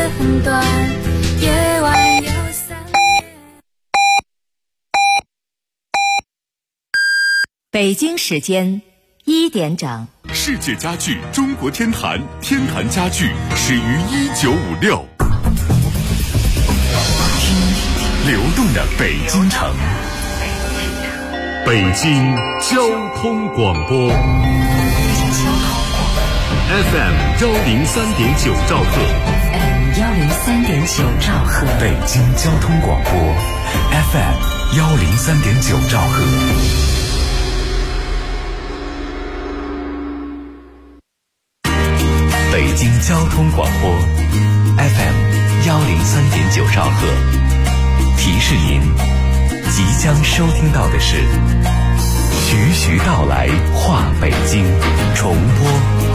很短，夜晚有3点。 北京时间1点整。 世界家具中国天坛，天坛家具始于1956。流动的北京城，北京交通广播 FM 103.9兆赫 103.9兆赫， 北京交通广播 FM 103.9兆赫。北京交通广播 FM 103.9兆赫，提示您即将收听到的是徐徐道来话北京重播。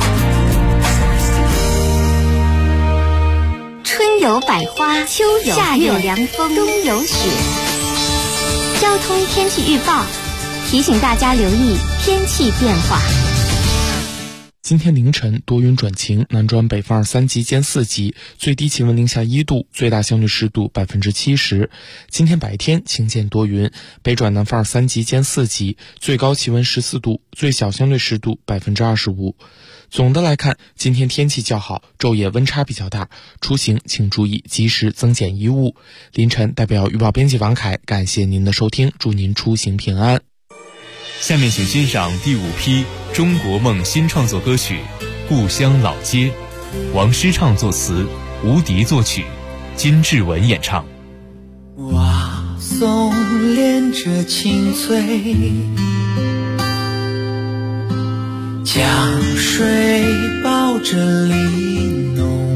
春有百花，秋有夏有凉风，冬有雪。交通天气预报提醒大家留意天气变化。 今天凌晨多云转晴，南转北风2-3级兼4级，最低气温零下1度，最大相对湿度70%。今天白天晴间多云，北转南风2-3级兼4级，最高气温14度，最小相对湿度25%。总的来看，今天天气较好，昼夜温差比较大，出行请注意及时增减衣物。凌晨代表预报编辑王凯感谢您的收听，祝您出行平安。 下面请欣赏第5批中国梦新创作歌曲《故乡老街》，王诗畅作词，吴迪作曲，金志文演唱。 瓦松连着青翠，江水抱着玲珑，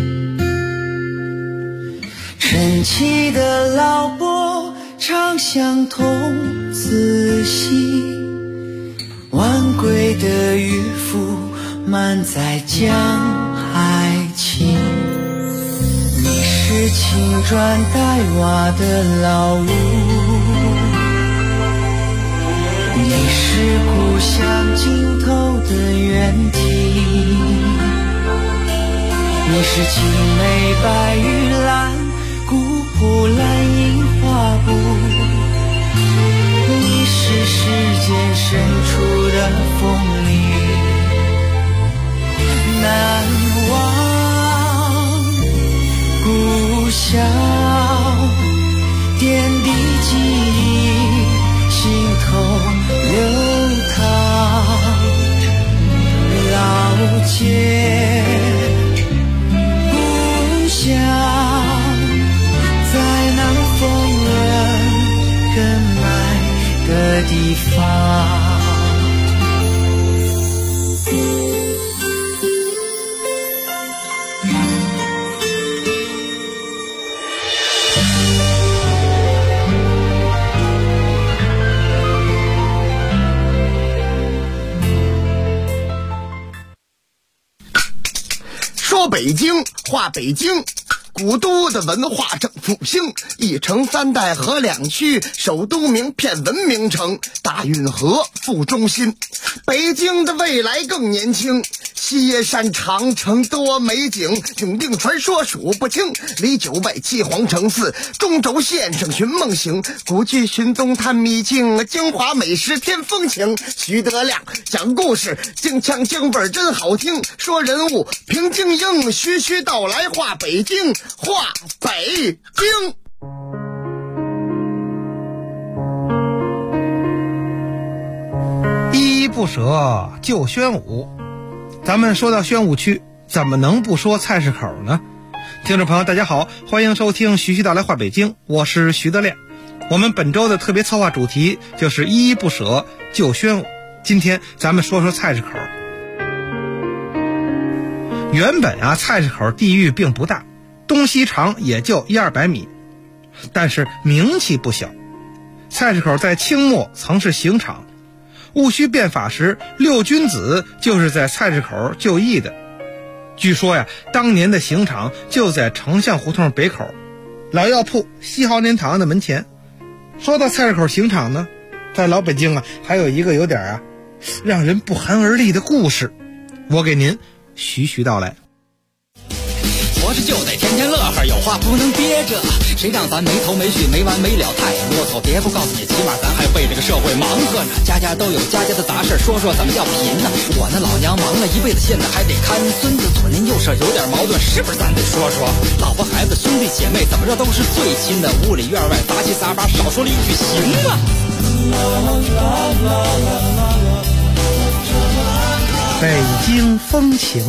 晨起的老伯唱相同，仔细晚归的渔夫满载江海情。你是青砖黛瓦的老屋，你是故乡尽头的远堤，你是青梅白玉兰，古朴蓝印花布，你是世间深处的风铃，难忘故乡点滴记忆，心头流淌。老街故乡在那风人人埋的地方。 说北京话北京，古都的文化正复兴，一城3代合2区，首都名片文明城，大运河副中心。北京的未来更年轻，西山长城多美景，永定传说数不清，离9外7皇城4，中轴线上寻梦行，古剧寻踪探秘境，京华美食添风情。徐德亮讲故事，京腔京味真好听，说人物平静英，徐徐道来话北京，话北京。 依依不舍就宣武。咱们说到宣武区，怎么能不说菜市口呢？听众朋友大家好，欢迎收听徐徐道来话北京，我是徐德亮。我们本周的特别策划主题就是依依不舍就宣武。今天咱们说说菜市口。原本菜市口地域并不大，东西长也就100-200米，但是名气不小。菜市口在清末曾是刑场，戊戌变法时6君子就是在菜市口就义的。据说当年的刑场就在丞相胡同北口老药铺西豪年堂的门前。说到菜市口刑场呢，在老北京还有一个有点让人不寒而栗的故事，我给您徐徐道来。 活着就得天天乐呵，有话不能憋着。谁让咱没头没绪没完没了太啰嗦，别不告诉你，起码咱还为这个社会忙活呢。家家都有家家的杂事，说说怎么叫贫呢？我那老娘忙了一辈子，现在还得看孙子，左邻右舍有点矛盾，是不是咱得说说？老婆孩子兄弟姐妹怎么着都是最亲的，屋里院外杂七杂八，少说了一句行吗？ 北京风情。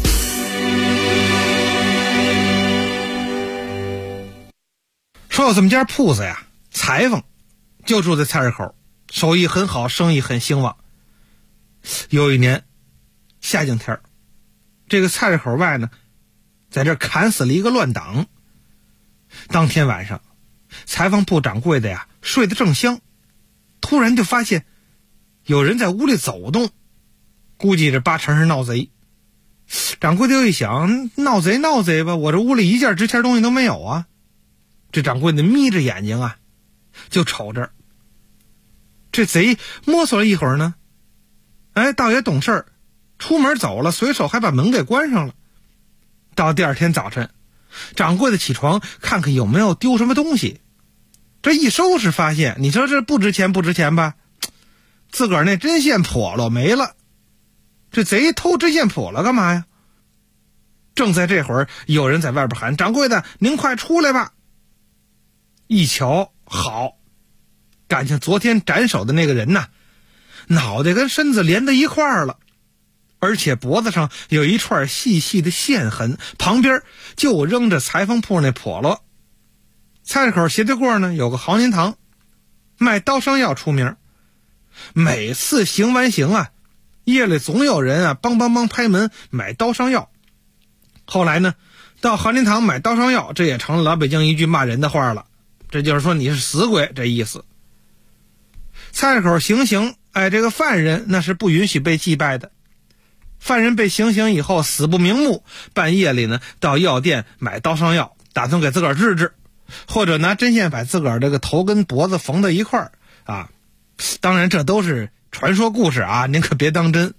说有这么家铺子呀，裁缝就住在菜市口，手艺很好，生意很兴旺。有一年夏景天，这个菜市口外呢，在这砍死了一个乱党。当天晚上，裁缝铺掌柜的呀睡得正香，突然就发现有人在屋里走动，估计这八成是闹贼。掌柜的又一想，闹贼吧，我这屋里一件值钱东西都没有啊。这掌柜的眯着眼睛啊，就瞅着这贼，摸索了一会儿呢，倒也懂事儿，出门走了，随手还把门给关上了。到第二天早晨，掌柜的起床看看有没有丢什么东西，这一收拾发现，你说这不值钱吧？自个儿那针线破了没了，这贼偷针线破了干嘛呀？正在这会儿，有人在外边喊：“掌柜的，您快出来吧！”一瞧，好，感情昨天斩首的那个人呐，脑袋跟身子连在一块儿了，而且脖子上有一串细细的线痕，旁边就扔着裁缝铺那笸箩。菜市口斜对过呢有个豪年堂，卖刀伤药出名，每次行完刑啊，夜里总有人啊梆梆梆拍门买刀伤药。后来呢，到豪年堂买刀伤药，这也成了老北京一句骂人的话了，这就是说你是死鬼这意思。菜市口行刑，这个犯人那是不允许被祭拜的。犯人被行刑以后死不瞑目，半夜里呢到药店买刀伤药，打算给自个儿治治，或者拿针线把自个儿这个头跟脖子缝在一块儿啊。当然这都是传说故事啊，您可别当真。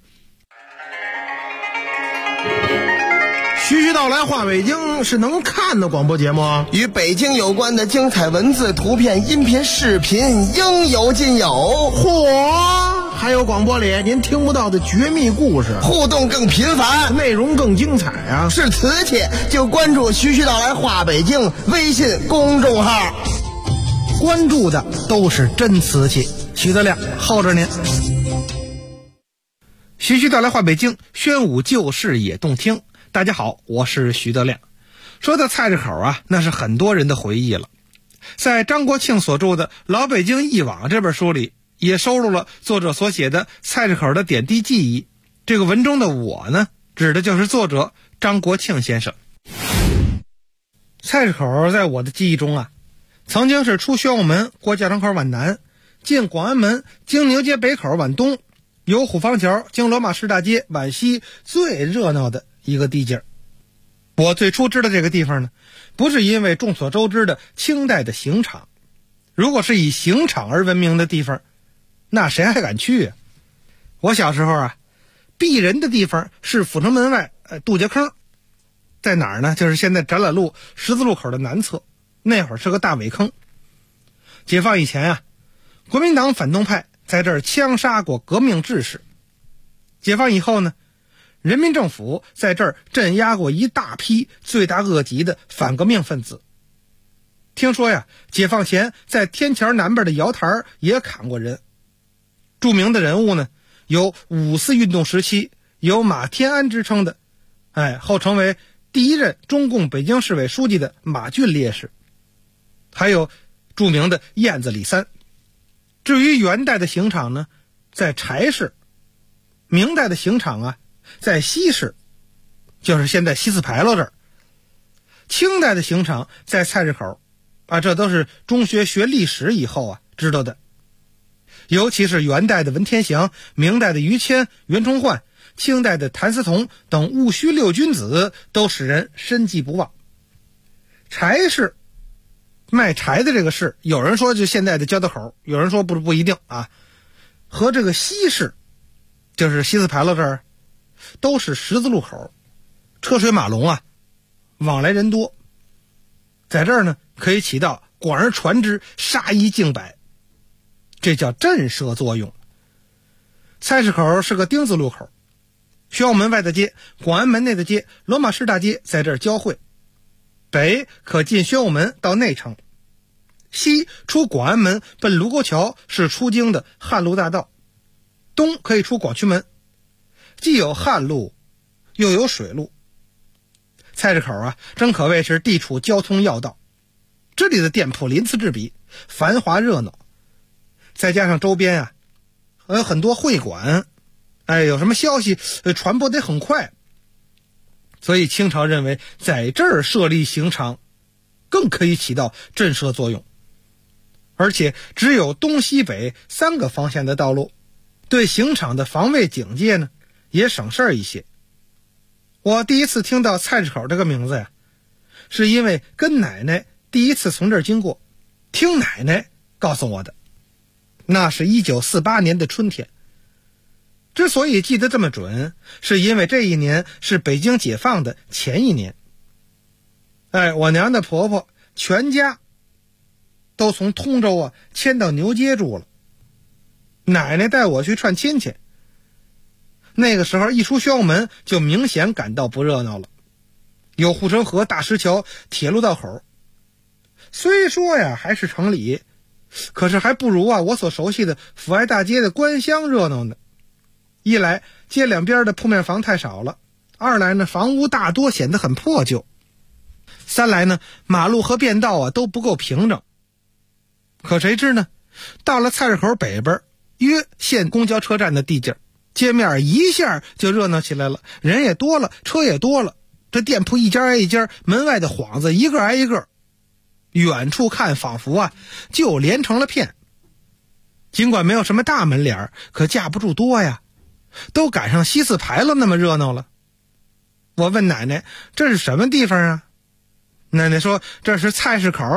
徐徐道来话北京是能看的广播节目， 与北京有关的精彩文字、图片、音频、视频应有尽有。 嚯，还有广播里您听不到的绝密故事， 互动更频繁， 内容更精彩啊！ 是瓷器就关注徐徐道来话北京微信公众号， 关注的都是真瓷器。徐德亮候着您。 徐徐道来话北京，宣武旧事也动听。大家好，我是徐德亮。说到菜市口啊，那是很多人的回忆了。在张国庆所著的《老北京忆往》这本书里，也收录了作者所写的菜市口的点滴记忆。这个文中的我呢，指的就是作者张国庆先生。菜市口在我的记忆中啊，曾经是出宣武门过教场口往南，进广安门经牛街北口往东，由虎坊桥经罗马市大街往西最热闹的一个地界。我最初知道这个地方呢，不是因为众所周知的清代的刑场。如果是以刑场而闻名的地方，那谁还敢去啊？我小时候啊，避人的地方是阜成门外杜家坑，在哪儿呢？就是现在展览路十字路口的南侧，那会儿是个大苇坑。解放以前啊，国民党反动派在这儿枪杀过革命志士。解放以后呢，人民政府在这儿镇压过一大批罪大恶极的反革命分子。听说呀，解放前在天桥南边的瑶台也砍过人。著名的人物呢，有五四运动时期有马天安之称的，后成为第一任中共北京市委书记的马俊烈士，还有著名的燕子李三。至于元代的刑场呢，在柴市；明代的刑场啊，在西市，就是现在西四牌楼这儿；清代的刑场在菜市口啊，这都是中学学历史以后啊知道的。尤其是元代的文天祥、明代的于谦、袁崇焕、清代的谭嗣同等戊戌六君子，都使人深记不忘。柴市卖柴的这个市，有人说就现在的交道口，有人说不一定啊。和这个西市，就是西四牌楼这儿，都是十字路口，车水马龙啊， 往来人多，在这儿呢可以起到广而传之，杀一儆百，这叫震慑作用。菜市口是个丁字路口，宣武门外的街、广安门内的街、罗马市大街在这儿交汇。北可进宣武门到内城，西出广安门奔卢沟桥是出京的汉路大道，东可以出广渠门，既有汉路又有水路。菜市口啊，真可谓是地处交通要道，这里的店铺鳞次栉比，繁华热闹，再加上周边啊有很多会馆，有什么消息传播得很快，所以清朝认为在这儿设立刑场更可以起到震慑作用。而且只有东西北3个方向的道路，对刑场的防卫警戒呢也省事儿一些。我第一次听到菜市口这个名字呀，是因为跟奶奶第一次从这儿经过，听奶奶告诉我的。那是1948年的春天。之所以记得这么准，是因为这一年是北京解放的前一年。我娘的婆婆全家都从通州啊迁到牛街住了。奶奶带我去串亲戚，那个时候一出宣武门就明显感到不热闹了，有护城河、大石桥、铁路道口，虽说呀还是城里，可是还不如我所熟悉的阜外大街的官乡热闹呢。一来街两边的铺面房太少了，二来呢房屋大多显得很破旧，三来呢马路和便道都不够平整。可谁知呢，到了菜市口北边约县公交车站的地界，街面一下就热闹起来了，人也多了，车也多了，这店铺一家挨一家，门外的幌子一个挨一个，远处看仿佛就连成了片。尽管没有什么大门脸，可架不住多呀，都赶上西四牌楼那么热闹了。我问奶奶这是什么地方啊？奶奶说这是菜市口。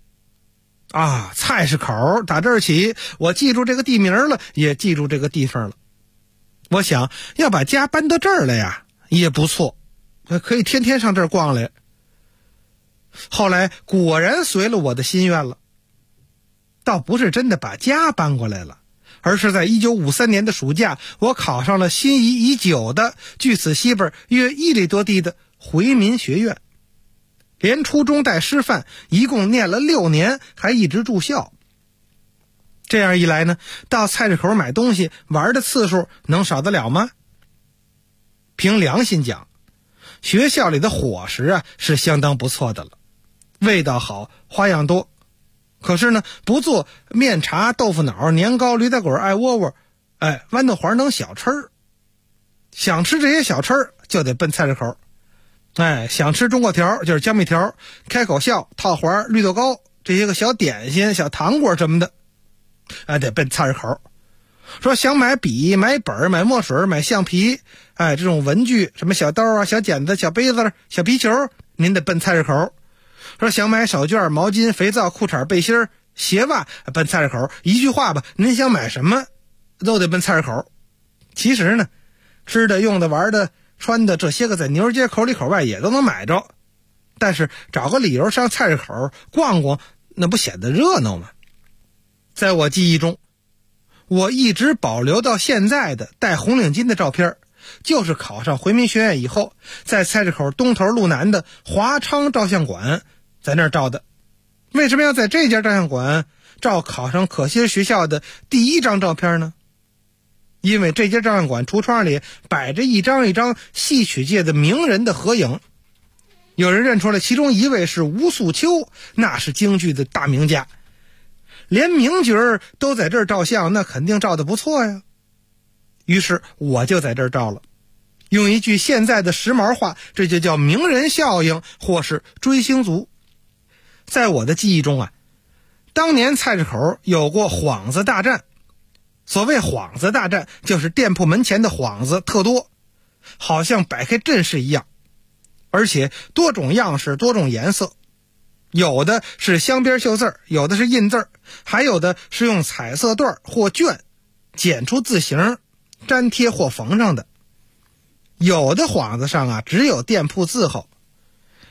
菜市口，打这儿起我记住这个地名了，也记住这个地方了。我想要把家搬到这儿来呀也不错，可以天天上这儿逛来。后来果然随了我的心愿了，倒不是真的把家搬过来了，而是在1953年的暑假，我考上了心仪已久的距此西边约1里多地的回民学院，连初中带师范，一共念了6年，还一直住校。这样一来呢，到菜市口买东西玩的次数能少得了吗？凭良心讲，学校里的伙食是相当不错的了，味道好，花样多。可是呢，不做面茶、豆腐脑、年糕、驴打滚、艾窝窝，豌豆黄等小吃儿。想吃这些小吃儿就得奔菜市口。想吃中国条就是江米条、开口笑、套环、绿豆糕这些个小点心、小糖果什么的，得奔菜市口。说想买笔、买本、买墨水、买橡皮，这种文具，什么小刀小剪子、小杯子、小皮球，您得奔菜市口。说想买手绢、毛巾、肥皂、裤衩、背心、鞋袜，奔菜市口。一句话吧，您想买什么都得奔菜市口。其实呢，吃的、用的、玩的、穿的，这些个在牛街口里口外也都能买着，但是找个理由上菜市口逛逛，那不显得热闹吗？在我记忆中，我一直保留到现在的戴红领巾的照片，就是考上回民学院以后，在菜市口东头路南的华昌照相馆在那儿照的。为什么要在这家照相馆照考上可惜学校的第一张照片呢？因为这家照相馆橱窗里摆着一张一张戏曲界的名人的合影，有人认出来其中一位是吴素秋，那是京剧的大名家，连名角儿都在这儿照相，那肯定照得不错呀。于是我就在这儿照了，用一句现在的时髦话，这就叫名人效应或是追星族。在我的记忆中当年菜市口有过幌子大战。所谓幌子大战，就是店铺门前的幌子特多，好像摆开阵势一样，而且多种样式、多种颜色，有的是镶边绣字，有的是印字，还有的是用彩色缎或绢剪出字形粘贴或缝上的。有的幌子上只有店铺字号，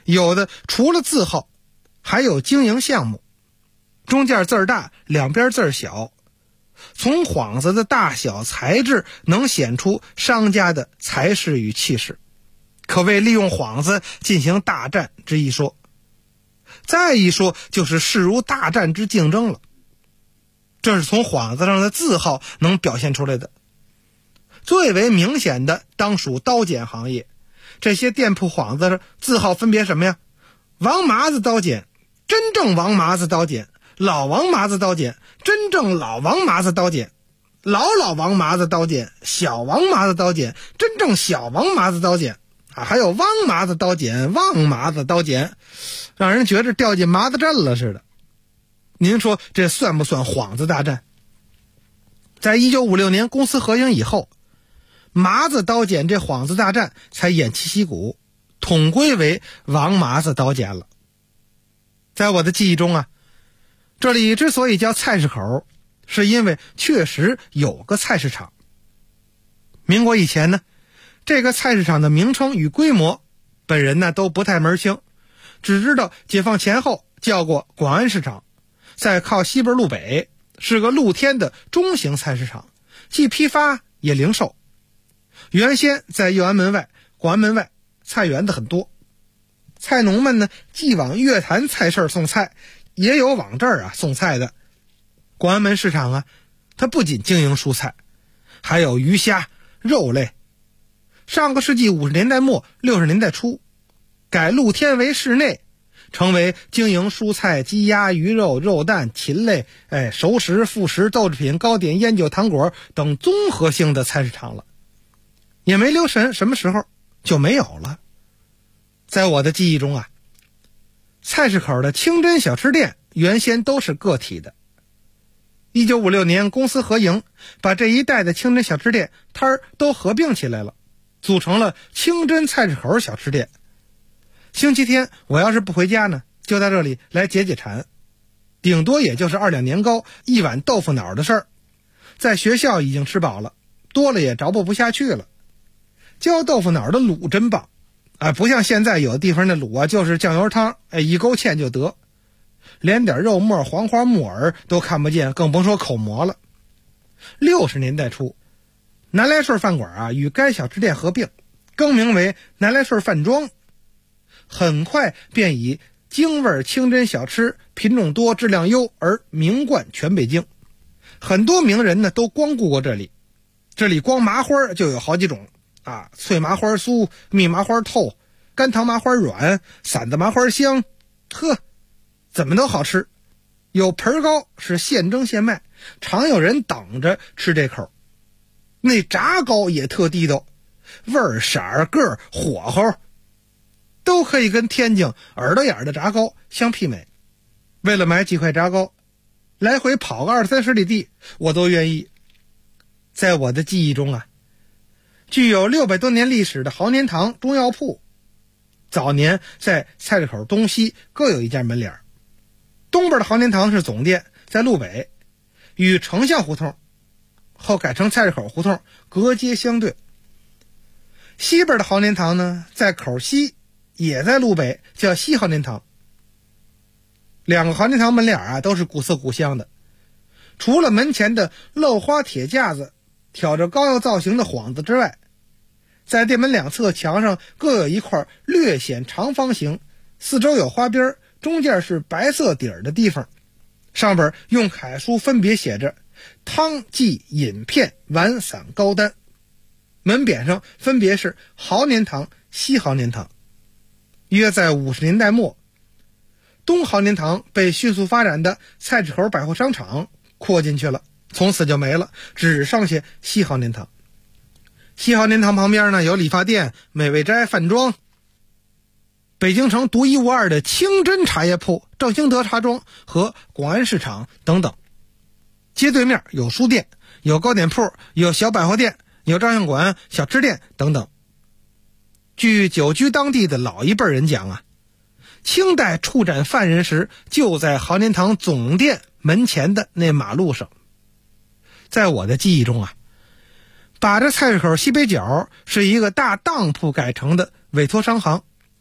有的除了字号，还有经营项目，中间字儿大，两边字儿小，从幌子的大小材质能显出商家的才识与气势，可谓利用幌子进行大战之一说。再一说就是势如大战之竞争了，这是从幌子上的字号能表现出来的。最为明显的当属刀剪行业，这些店铺幌子字号分别什么呀？王麻子刀剪，真正王麻子刀剪，老王麻子刀剪，真正老王麻子刀剪，老王麻子刀剪，小王麻子刀剪，真正小王麻子刀剪啊，还有汪麻子刀剪，旺麻子刀剪，让人觉着掉进麻子阵了似的。您说这算不算幌子大战？在1956年公私合营以后，麻子刀剪这幌子大战才偃旗息鼓，统归为王麻子刀剪了。在我的记忆中啊，这里之所以叫菜市口，是因为确实有个菜市场。民国以前呢，这个菜市场的名称与规模，本人呢都不太门清，只知道解放前后叫过广安市场，在靠西边路北，是个露天的中型菜市场，既批发也零售。原先在右安门外、广安门外菜园子很多，菜农们呢既往月坛菜市送菜，也有往这儿送菜的。广安门市场啊，它不仅经营蔬菜，还有鱼虾肉类。上个世纪50年代末60年代初，改露天为室内，成为经营蔬菜、鸡鸭鱼肉、肉蛋禽类、熟食、副食、豆制品、糕点、烟酒、糖果等综合性的菜市场了。也没留神什么时候就没有了。在我的记忆中啊，菜市口的清真小吃店原先都是个体的。1956年公私合营，把这一带的清真小吃店摊儿都合并起来了，组成了清真菜市口小吃店。星期天我要是不回家呢，就在这里来解解馋，顶多也就是2两年糕1碗豆腐脑的事儿。在学校已经吃饱了，多了也着不下去了。浇豆腐脑的卤真棒不像现在有的地方的卤就是酱油汤一勾芡就得，连点肉末、黄花、木耳都看不见，更甭说口蘑了。60年代初，南来顺饭馆与该小吃店合并，更名为南来顺饭庄，很快便以京味清真小吃品种多、质量优而名冠全北京。很多名人呢都光顾过这里，这里光麻花就有好几种脆麻花酥、蜜麻花透、干糖麻花软、散子麻花香，怎么都好吃。有盆糕是现蒸现卖，常有人等着吃这口。那炸糕也特地道，味儿、色儿、个儿、火候都可以跟天津耳朵眼的炸糕相媲美。为了买几块炸糕，来回跑个20-30里地我都愿意。在我的记忆中具有600多年历史的豪年堂中药铺，早年在菜市口东西各有一家门脸。东边的豪年堂是总店，在路北，与丞相胡同后改成菜市口胡同隔街相对。西边的豪年堂呢，在口西，也在路北，叫西豪年堂。两个豪年堂门脸都是古色古香的，除了门前的镂花铁架子挑着高腰造型的幌子之外，在店门两侧墙上各有一块略显长方形，四周有花边，中间是白色底儿的地方，上边用楷书分别写着汤剂饮片丸散糕单，门匾上分别是豪年堂、西豪年堂。约在50年代末，东豪年堂被迅速发展的菜市口百货商场扩进去了，从此就没了，只剩下西豪年堂。西豪年堂旁边呢，有理发店、美味斋、饭庄，北京城独一无二的清真茶叶铺正兴德茶庄和广安市场等等。街对面有书店，有糕点铺，有小百货店，有照相馆、小吃店等等。据久居当地的老一辈人讲清代处斩犯人时就在豪年堂总店门前的那马路上。在我的记忆中把这菜市口西北角是一个大当铺改成的委托商行，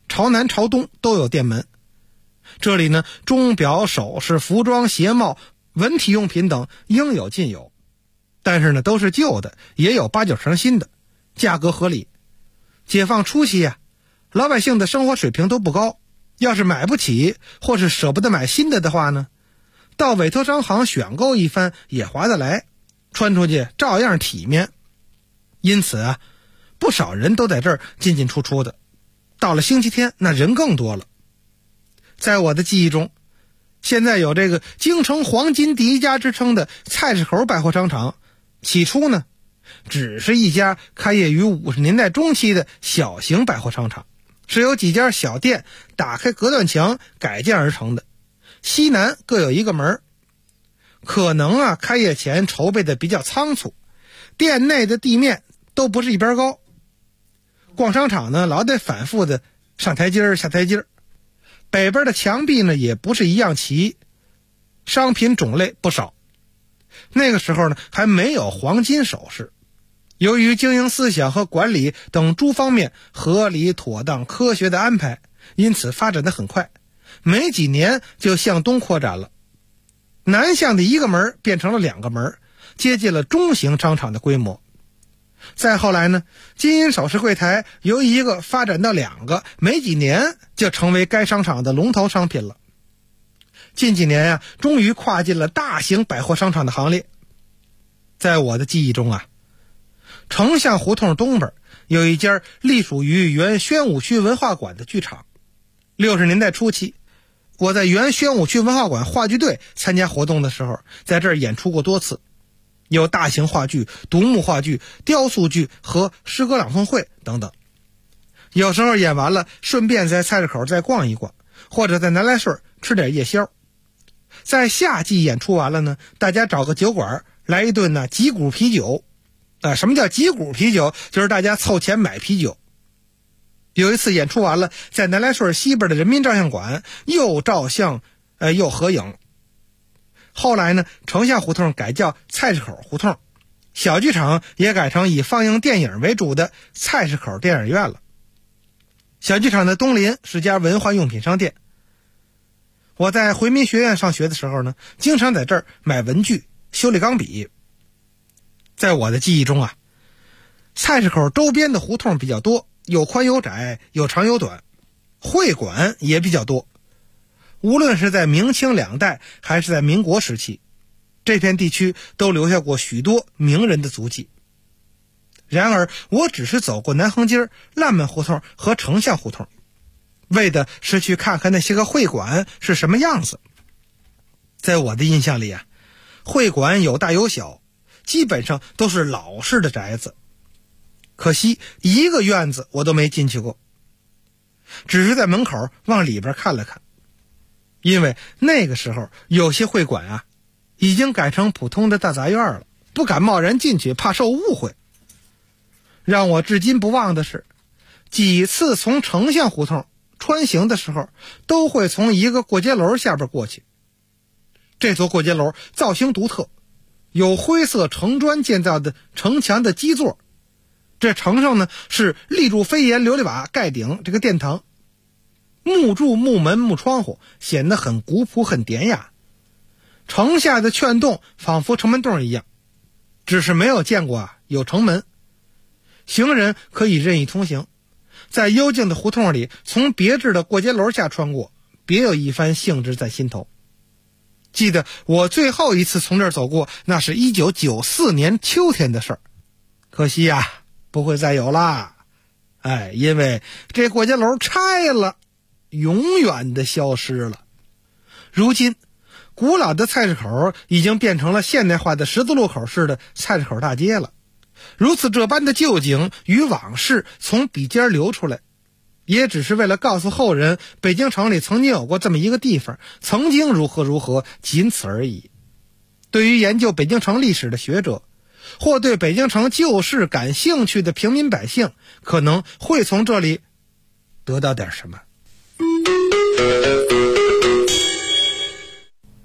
朝南朝东都有店门。这里呢，钟表、首饰、服装、鞋帽、文体用品等应有尽有，但是呢，都是旧的，也有8、9成新的，价格合理。解放初期啊，老百姓的生活水平都不高，要是买不起或是舍不得买新的话呢，到委托商行选购一番也划得来，穿出去照样体面。因此啊，不少人都在这儿进进出出的，到了星期天那人更多了。在我的记忆中，现在有这个京城黄金第一家之称的菜市口百货商场，起初呢只是一家开业于50年代中期的小型百货商场，是由几家小店打开隔断墙改建而成的，西南各有一个门。可能啊，开业前筹备的比较仓促，店内的地面都不是一边高，逛商场呢老得反复的上台阶下台阶。北边的墙壁呢也不是一样齐，商品种类不少。那个时候呢还没有黄金首饰，由于经营思想和管理等诸方面合理妥当科学的安排，因此发展得很快，没几年就向东扩展了。南向的一个门变成了2个门，接近了中型商场的规模。再后来呢，金银首饰柜台由一个发展到2个，没几年就成为该商场的龙头商品了。近几年啊，终于跨进了大型百货商场的行列。在我的记忆中啊，丞相胡同东边有一家隶属于原宣武区文化馆的剧场。60年代初期，我在原宣武区文化馆话剧队参加活动的时候，在这儿演出过多次，有大型话剧、独幕话剧、雕塑剧和诗歌朗诵会等等。有时候演完了，顺便在菜市口再逛一逛，或者在南来顺吃点夜宵。在夏季演出完了呢，大家找个酒馆来一顿呢击鼓啤酒。什么叫击鼓啤酒？就是大家凑钱买啤酒。有一次演出完了，在南来顺西边的人民照相馆又照相又合影。后来呢，丞相胡同改叫菜市口胡同，小剧场也改成以放映电影为主的菜市口电影院了。小剧场的东邻是家文化用品商店。我在回民学院上学的时候呢，经常在这儿买文具、修理钢笔。在我的记忆中啊，菜市口周边的胡同比较多，有宽有窄，有长有短，会馆也比较多。无论是在明清2代还是在民国时期，这片地区都留下过许多名人的足迹。然而我只是走过南横街、烂漫胡同和丞相胡同，为的是去看看那些个会馆是什么样子。在我的印象里啊，会馆有大有小，基本上都是老式的宅子，可惜一个院子我都没进去过，只是在门口往里边看了看。因为那个时候有些会馆啊已经改成普通的大杂院了，不敢贸然进去，怕受误会。让我至今不忘的是，几次从丞相胡同穿行的时候，都会从一个过街楼下边过去。这座过街楼造型独特，有灰色城砖建造的城墙的基座，这城上呢是立柱飞檐琉璃瓦盖顶这个殿堂，木柱、木门、木窗户，显得很古朴很典雅。城下的券洞仿佛城门洞一样，只是没有见过有城门，行人可以任意通行。在幽静的胡同里，从别致的过街楼下穿过，别有一番兴致在心头。记得我最后一次从这儿走过，那是1994年秋天的事儿，可惜不会再有啦。因为这过街楼拆了，永远的消失了。如今古老的菜市口已经变成了现代化的十字路口式的菜市口大街了。如此这般的旧景与往事从笔尖流出来，也只是为了告诉后人，北京城里曾经有过这么一个地方，曾经如何如何，仅此而已。对于研究北京城历史的学者，或对北京城旧事感兴趣的平民百姓，可能会从这里得到点什么。得了，说到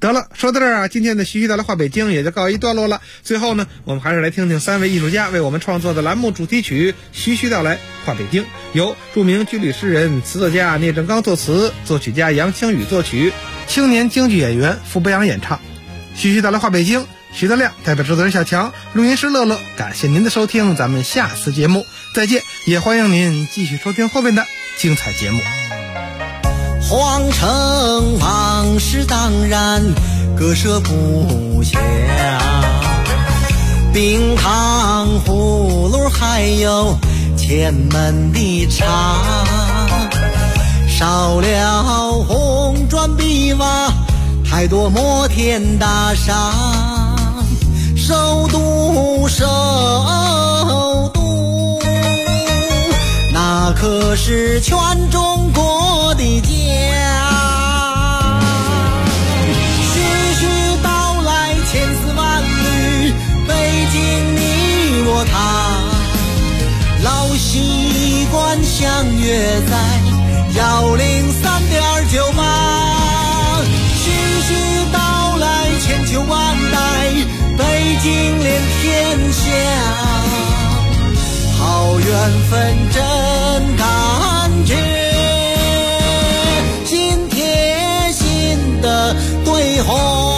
说到这儿啊，今天的徐徐带来话北京也就告一段落了。最后呢，我们还是来听听3位艺术家为我们创作的栏目主题曲《徐徐道来话北京》，由著名军旅诗人、词作家聂正刚作词，作曲家杨清宇作曲，青年京剧演员傅博洋演唱。徐徐道来话北京，徐德亮代表制作人小强，录音师乐乐，感谢您的收听，咱们下次节目再见，也欢迎您继续收听后面的精彩节目。 皇城往事当然割舍不下，冰糖葫芦还有前门的茶，少了红砖碧瓦，太多摩天大厦，首都首都，那可是全中国的家。徐徐道来千丝万缕，北京你我他，老习惯相约在103.98。徐徐道来千秋万代，北京连天下，好缘分真感觉，心贴心的对话。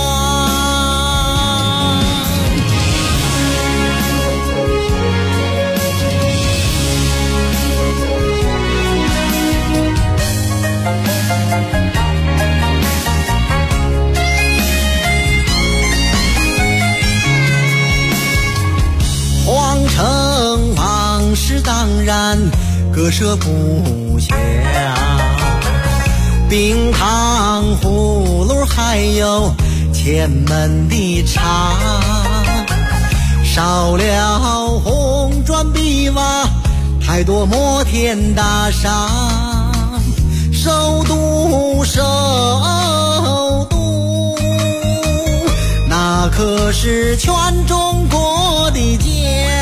皇城往事当然割舍不下，冰糖葫芦还有前门的茶，少了红砖碧瓦，太多摩天大厦，首都首都，那可是全中国的家。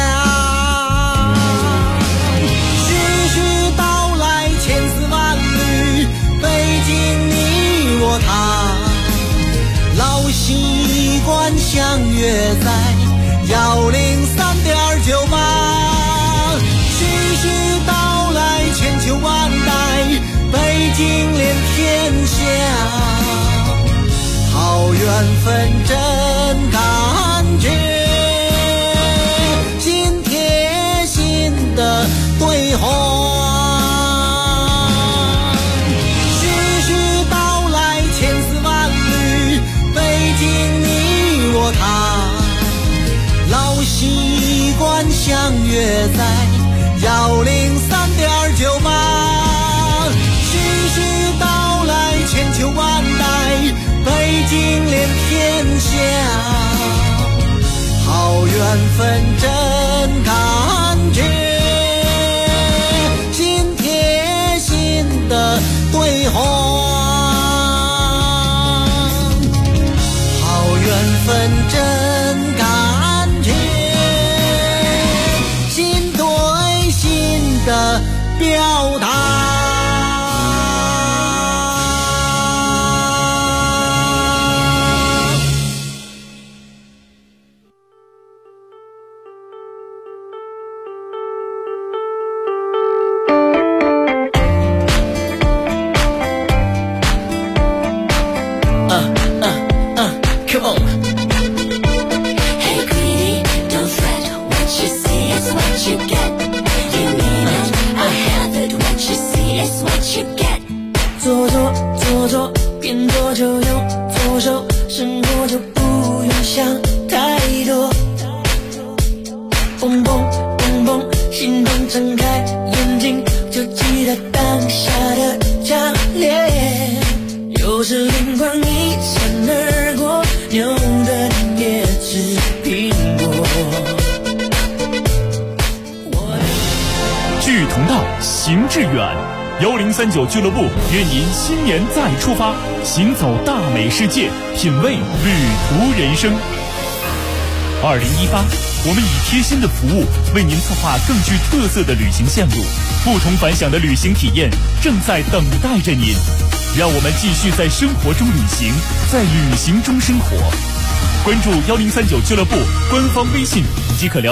徐徐道来千丝万缕，北京你我他，老习惯相约在103.98。徐徐道来千秋万代，北京连天下，好缘分真感觉，心贴心的对话。徐徐道来千丝万缕，北京你我他，老习惯相约在103.98。徐徐道来千秋万代，北京连天下，好缘分真感觉，心贴心的对话。好缘分真感觉，心对心的表达。 Come on. Hey, greedy, don't fret. What you see is what you get. You need it, I have it. What you see is what you get. 做做做做，边做就用左手，生活就不用想太多。蹦蹦蹦蹦，心动睁开眼睛，就记得当下的强烈。有时灵光一闪而过，牛的也吃苹果。 志同道，行志远。1039俱乐部愿您新年再出发，行走大美世界，品味旅途人生。2018，我们以贴心的服务为您策划更具特色的旅行线路，不同凡响的旅行体验正在等待着您。 让我们继续在生活中旅行，在旅行中生活。关注103.9俱乐部官方微信即可了